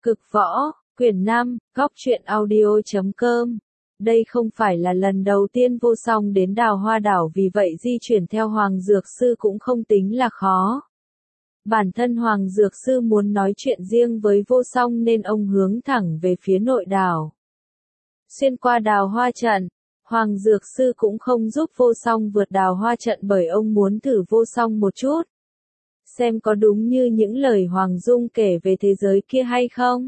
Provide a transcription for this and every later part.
Cực võ, quyển 5, góc truyện audio.com. Đây không phải là lần đầu tiên Vô Song đến Đào Hoa Đảo, vì vậy di chuyển theo Hoàng Dược Sư cũng không tính là khó. Bản thân Hoàng Dược Sư muốn nói chuyện riêng với Vô Song nên ông hướng thẳng về phía nội đảo. Xuyên qua Đào Hoa trận, Hoàng Dược Sư cũng không giúp Vô Song vượt Đào Hoa trận bởi ông muốn thử Vô Song một chút. Xem có đúng như những lời Hoàng Dung kể về thế giới kia hay không?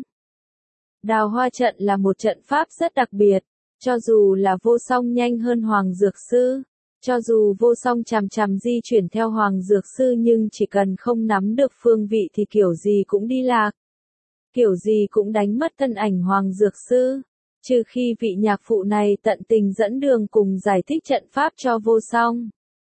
Đào Hoa trận là một trận pháp rất đặc biệt, cho dù là Vô Song nhanh hơn Hoàng Dược Sư, cho dù Vô Song chằm chằm di chuyển theo Hoàng Dược Sư nhưng chỉ cần không nắm được phương vị thì kiểu gì cũng đi lạc. Kiểu gì cũng đánh mất thân ảnh Hoàng Dược Sư, trừ khi vị nhạc phụ này tận tình dẫn đường cùng giải thích trận pháp cho Vô Song.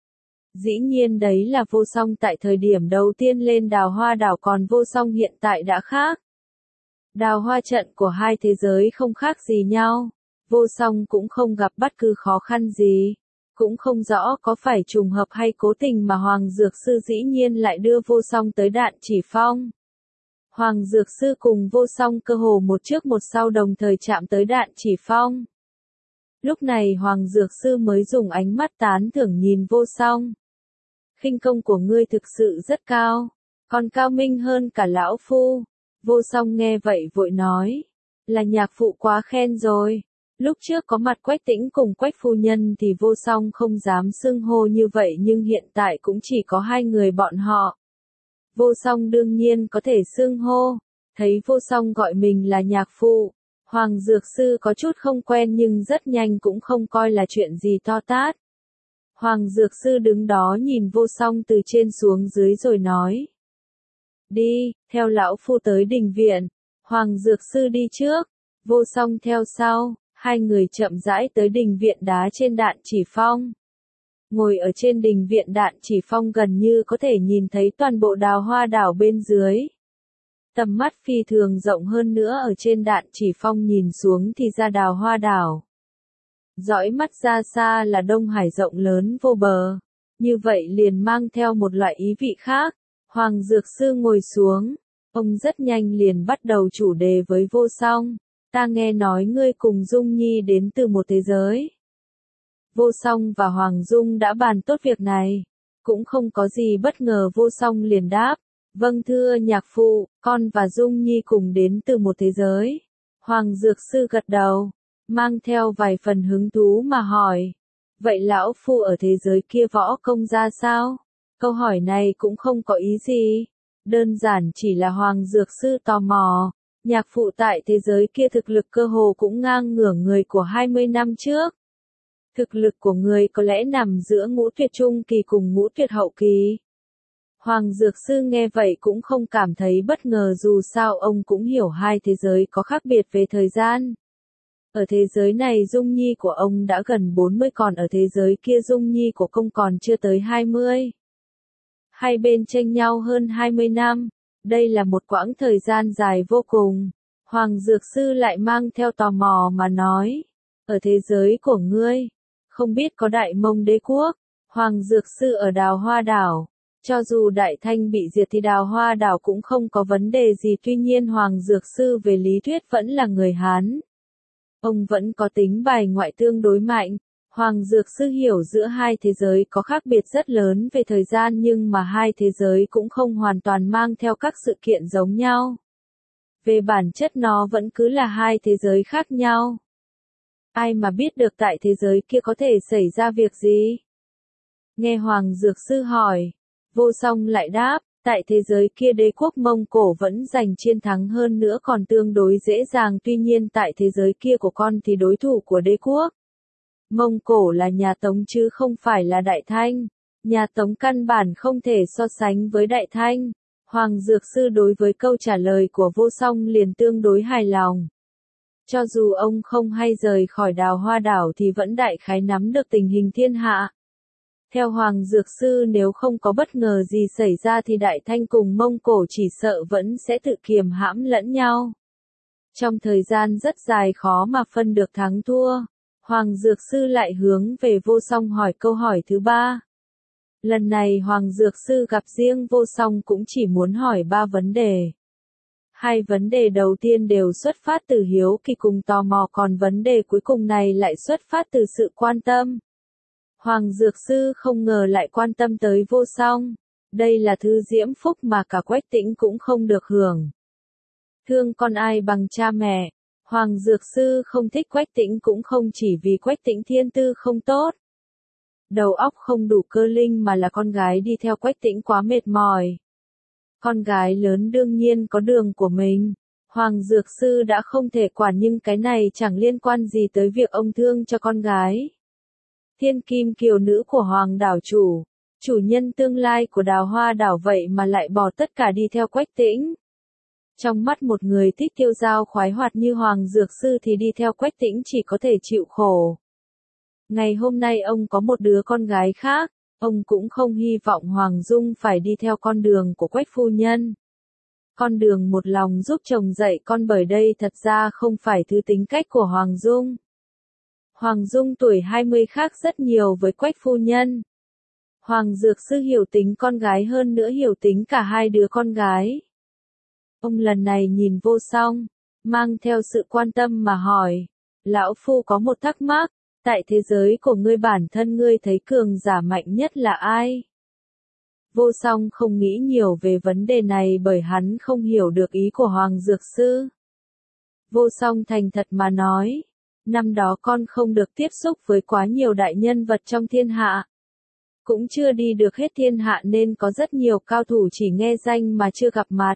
Dĩ nhiên đấy là Vô Song tại thời điểm đầu tiên lên Đào Hoa đảo, còn Vô Song hiện tại đã khác. Đào Hoa trận của hai thế giới không khác gì nhau, Vô Song cũng không gặp bất cứ khó khăn gì, cũng không rõ có phải trùng hợp hay cố tình mà Hoàng Dược Sư dĩ nhiên lại đưa Vô Song tới Đạn Chỉ Phong. Hoàng Dược Sư cùng Vô Song cơ hồ một trước một sau đồng thời chạm tới Đạn Chỉ Phong. Lúc này Hoàng Dược Sư mới dùng ánh mắt tán thưởng nhìn Vô Song. Khinh công của ngươi thực sự rất cao, còn cao minh hơn cả lão phu. Vô Song nghe vậy vội nói, là nhạc phụ quá khen rồi. Lúc trước có mặt Quách Tĩnh cùng Quách phu nhân thì Vô Song không dám xưng hô như vậy, nhưng hiện tại cũng chỉ có hai người bọn họ. Vô Song đương nhiên có thể xưng hô. Thấy Vô Song gọi mình là nhạc phụ, Hoàng Dược Sư có chút không quen nhưng rất nhanh cũng không coi là chuyện gì to tát. Hoàng Dược Sư đứng đó nhìn Vô Song từ trên xuống dưới rồi nói, đi, theo lão phu tới đình viện. Hoàng Dược Sư đi trước, Vô Song theo sau, hai người chậm rãi tới đình viện đá trên Đạn Chỉ Phong. Ngồi ở trên đình viện Đạn Chỉ Phong gần như có thể nhìn thấy toàn bộ Đào Hoa đảo bên dưới. Tầm mắt phi thường rộng, hơn nữa ở trên Đạn Chỉ Phong nhìn xuống thì ra Đào Hoa đảo. Dõi mắt ra xa là Đông Hải rộng lớn vô bờ, như vậy liền mang theo một loại ý vị khác. Hoàng Dược Sư ngồi xuống, ông rất nhanh liền bắt đầu chủ đề với Vô Song. Ta nghe nói ngươi cùng Dung Nhi đến từ một thế giới. Vô Song và Hoàng Dung đã bàn tốt việc này, cũng không có gì bất ngờ. Vô Song liền đáp, vâng thưa nhạc phụ, con và Dung Nhi cùng đến từ một thế giới. Hoàng Dược Sư gật đầu, mang theo vài phần hứng thú mà hỏi, vậy lão phu ở thế giới kia võ công ra sao? Câu hỏi này cũng không có ý gì, đơn giản chỉ là Hoàng Dược Sư tò mò. Nhạc phụ tại thế giới kia thực lực cơ hồ cũng ngang ngửa người của 20 năm trước. Thực lực của người có lẽ nằm giữa ngũ tuyệt trung kỳ cùng ngũ tuyệt hậu kỳ. Hoàng Dược Sư nghe vậy cũng không cảm thấy bất ngờ, dù sao ông cũng hiểu hai thế giới có khác biệt về thời gian. Ở thế giới này Dung Nhi của ông đã gần 40, còn ở thế giới kia Dung Nhi của ông còn chưa tới 20. Hai bên chênh nhau hơn 20 năm. Đây là một quãng thời gian dài vô cùng. Hoàng Dược Sư lại mang theo tò mò mà nói, ở thế giới của ngươi, không biết có Đại Mông Đế quốc? Hoàng Dược Sư ở Đào Hoa đảo, cho dù Đại Thanh bị diệt thì Đào Hoa đảo cũng không có vấn đề gì, tuy nhiên Hoàng Dược Sư về lý thuyết vẫn là người Hán. Ông vẫn có tính bài ngoại tương đối mạnh. Hoàng Dược Sư hiểu giữa hai thế giới có khác biệt rất lớn về thời gian, nhưng mà hai thế giới cũng không hoàn toàn mang theo các sự kiện giống nhau. Về bản chất nó vẫn cứ là hai thế giới khác nhau. Ai mà biết được tại thế giới kia có thể xảy ra việc gì? Nghe Hoàng Dược Sư hỏi, Vô Song lại đáp, tại thế giới kia đế quốc Mông Cổ vẫn giành chiến thắng, hơn nữa còn tương đối dễ dàng, tuy nhiên tại thế giới kia của con thì đối thủ của đế quốc Mông Cổ là nhà Tống chứ không phải là Đại Thanh. Nhà Tống căn bản không thể so sánh với Đại Thanh. Hoàng Dược Sư đối với câu trả lời của Vô Song liền tương đối hài lòng. Cho dù ông không hay rời khỏi Đào Hoa đảo thì vẫn đại khái nắm được tình hình thiên hạ. Theo Hoàng Dược Sư, nếu không có bất ngờ gì xảy ra thì Đại Thanh cùng Mông Cổ chỉ sợ vẫn sẽ tự kiềm hãm lẫn nhau. Trong thời gian rất dài khó mà phân được thắng thua. Hoàng Dược Sư lại hướng về Vô Song hỏi câu hỏi thứ ba. Lần này Hoàng Dược Sư gặp riêng Vô Song cũng chỉ muốn hỏi 3 vấn đề. Hai vấn đề đầu tiên đều xuất phát từ hiếu kỳ cùng tò mò, còn vấn đề cuối cùng này lại xuất phát từ sự quan tâm. Hoàng Dược Sư không ngờ lại quan tâm tới Vô Song. Đây là thứ diễm phúc mà cả Quách Tĩnh cũng không được hưởng. Thương con ai bằng cha mẹ. Hoàng Dược Sư không thích Quách Tĩnh cũng không chỉ vì Quách Tĩnh thiên tư không tốt. Đầu óc không đủ cơ linh mà là con gái đi theo Quách Tĩnh quá mệt mỏi. Con gái lớn đương nhiên có đường của mình. Hoàng Dược Sư đã không thể quản, nhưng cái này chẳng liên quan gì tới việc ông thương cho con gái. Thiên kim kiều nữ của Hoàng đảo chủ, chủ nhân tương lai của Đào Hoa đảo vậy mà lại bỏ tất cả đi theo Quách Tĩnh. Trong mắt một người thích tiêu dao khoái hoạt như Hoàng Dược Sư thì đi theo Quách Tĩnh chỉ có thể chịu khổ. Ngày hôm nay ông có một đứa con gái khác, ông cũng không hy vọng Hoàng Dung phải đi theo con đường của Quách phu nhân. Con đường một lòng giúp chồng dạy con, bởi đây thật ra không phải thứ tính cách của Hoàng Dung. Hoàng Dung tuổi 20 khác rất nhiều với Quách phu nhân. Hoàng Dược Sư hiểu tính con gái, hơn nữa hiểu tính cả hai đứa con gái. Ông lần này nhìn Vô Song, mang theo sự quan tâm mà hỏi, lão phu có một thắc mắc, tại thế giới của ngươi bản thân ngươi thấy cường giả mạnh nhất là ai? Vô Song không nghĩ nhiều về vấn đề này bởi hắn không hiểu được ý của Hoàng Dược Sư. Vô Song thành thật mà nói, năm đó con không được tiếp xúc với quá nhiều đại nhân vật trong thiên hạ. Cũng chưa đi được hết thiên hạ nên có rất nhiều cao thủ chỉ nghe danh mà chưa gặp mặt.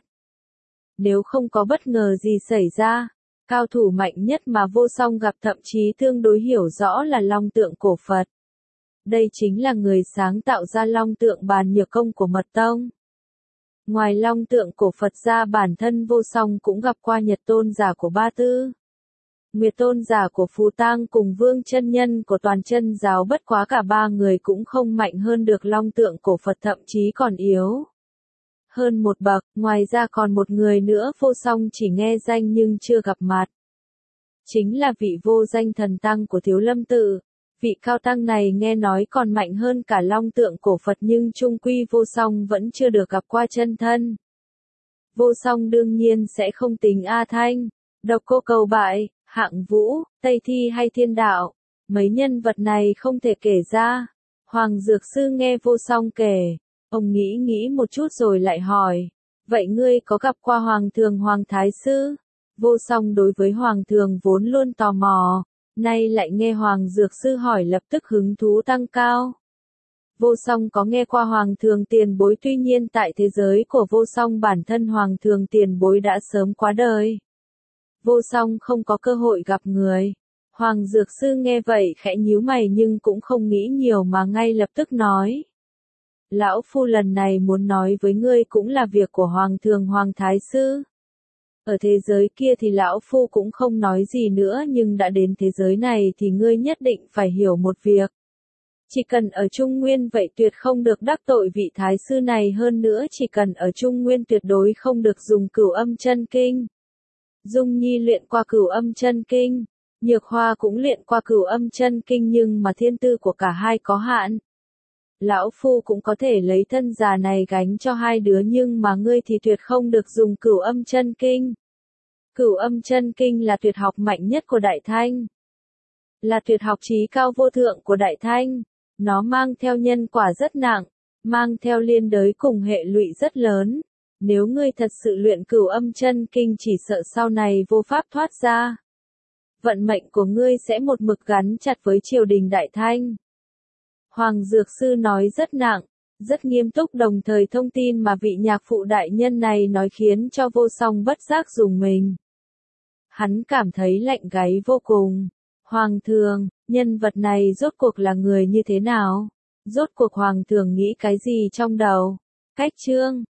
Nếu không có bất ngờ gì xảy ra, cao thủ mạnh nhất mà Vô Song gặp thậm chí tương đối hiểu rõ là Long Tượng Cổ Phật. Đây chính là người sáng tạo ra Long Tượng Bàn Nhược Công của Mật Tông. Ngoài Long Tượng Cổ Phật ra, bản thân Vô Song cũng gặp qua Nhật Tôn Giả của Ba Tư, Nguyệt Tôn Giả của Phù Tang cùng Vương Chân Nhân của Toàn Chân Giáo, bất quá cả ba người cũng không mạnh hơn được Long Tượng Cổ Phật, thậm chí còn yếu hơn một bậc. Ngoài ra còn một người nữa Vô Song chỉ nghe danh nhưng chưa gặp mặt. Chính là vị Vô Danh Thần Tăng của Thiếu Lâm Tự. Vị cao tăng này nghe nói còn mạnh hơn cả Long Tượng Cổ Phật, nhưng chung quy Vô Song vẫn chưa được gặp qua chân thân. Vô Song đương nhiên sẽ không tính A Thanh, Độc Cô Cầu Bại, Hạng Vũ, Tây Thi hay Thiên Đạo. Mấy nhân vật này không thể kể ra. Hoàng Dược Sư nghe Vô Song kể, ông nghĩ một chút rồi lại hỏi, vậy ngươi có gặp qua Hoàng Thường Hoàng Thái Sư? Vô Song đối với Hoàng Thường vốn luôn tò mò, nay lại nghe Hoàng Dược Sư hỏi lập tức hứng thú tăng cao. Vô Song có nghe qua Hoàng Thường tiền bối, tuy nhiên tại thế giới của Vô Song bản thân Hoàng Thường tiền bối đã sớm qua đời. Vô Song không có cơ hội gặp người. Hoàng Dược Sư nghe vậy khẽ nhíu mày nhưng cũng không nghĩ nhiều mà ngay lập tức nói. Lão phu lần này muốn nói với ngươi cũng là việc của Hoàng Thường Hoàng Thái Sư. Ở thế giới kia thì lão phu cũng không nói gì nữa, nhưng đã đến thế giới này thì ngươi nhất định phải hiểu một việc. Chỉ cần ở Trung Nguyên vậy tuyệt không được đắc tội vị Thái Sư này, hơn nữa chỉ cần ở Trung Nguyên tuyệt đối không được dùng Cửu Âm Chân Kinh. Dung Nhi luyện qua Cửu Âm Chân Kinh, Nhược Hoa cũng luyện qua Cửu Âm Chân Kinh, nhưng mà thiên tư của cả hai có hạn. Lão phu cũng có thể lấy thân già này gánh cho hai đứa, nhưng mà ngươi thì tuyệt không được dùng Cửu Âm Chân Kinh. Cửu Âm Chân Kinh là tuyệt học mạnh nhất của Đại Thanh, là tuyệt học chí cao vô thượng của Đại Thanh. Nó mang theo nhân quả rất nặng, mang theo liên đới cùng hệ lụy rất lớn. Nếu ngươi thật sự luyện Cửu Âm Chân Kinh chỉ sợ sau này vô pháp thoát ra. Vận mệnh của ngươi sẽ một mực gắn chặt với triều đình Đại Thanh. Hoàng Dược Sư nói rất nặng, rất nghiêm túc, đồng thời thông tin mà vị nhạc phụ đại nhân này nói khiến cho Vô Song bất giác rùng mình. Hắn cảm thấy lạnh gáy vô cùng. Hoàng Thường, nhân vật này rốt cuộc là người như thế nào? Rốt cuộc Hoàng Thường nghĩ cái gì trong đầu? Cách chương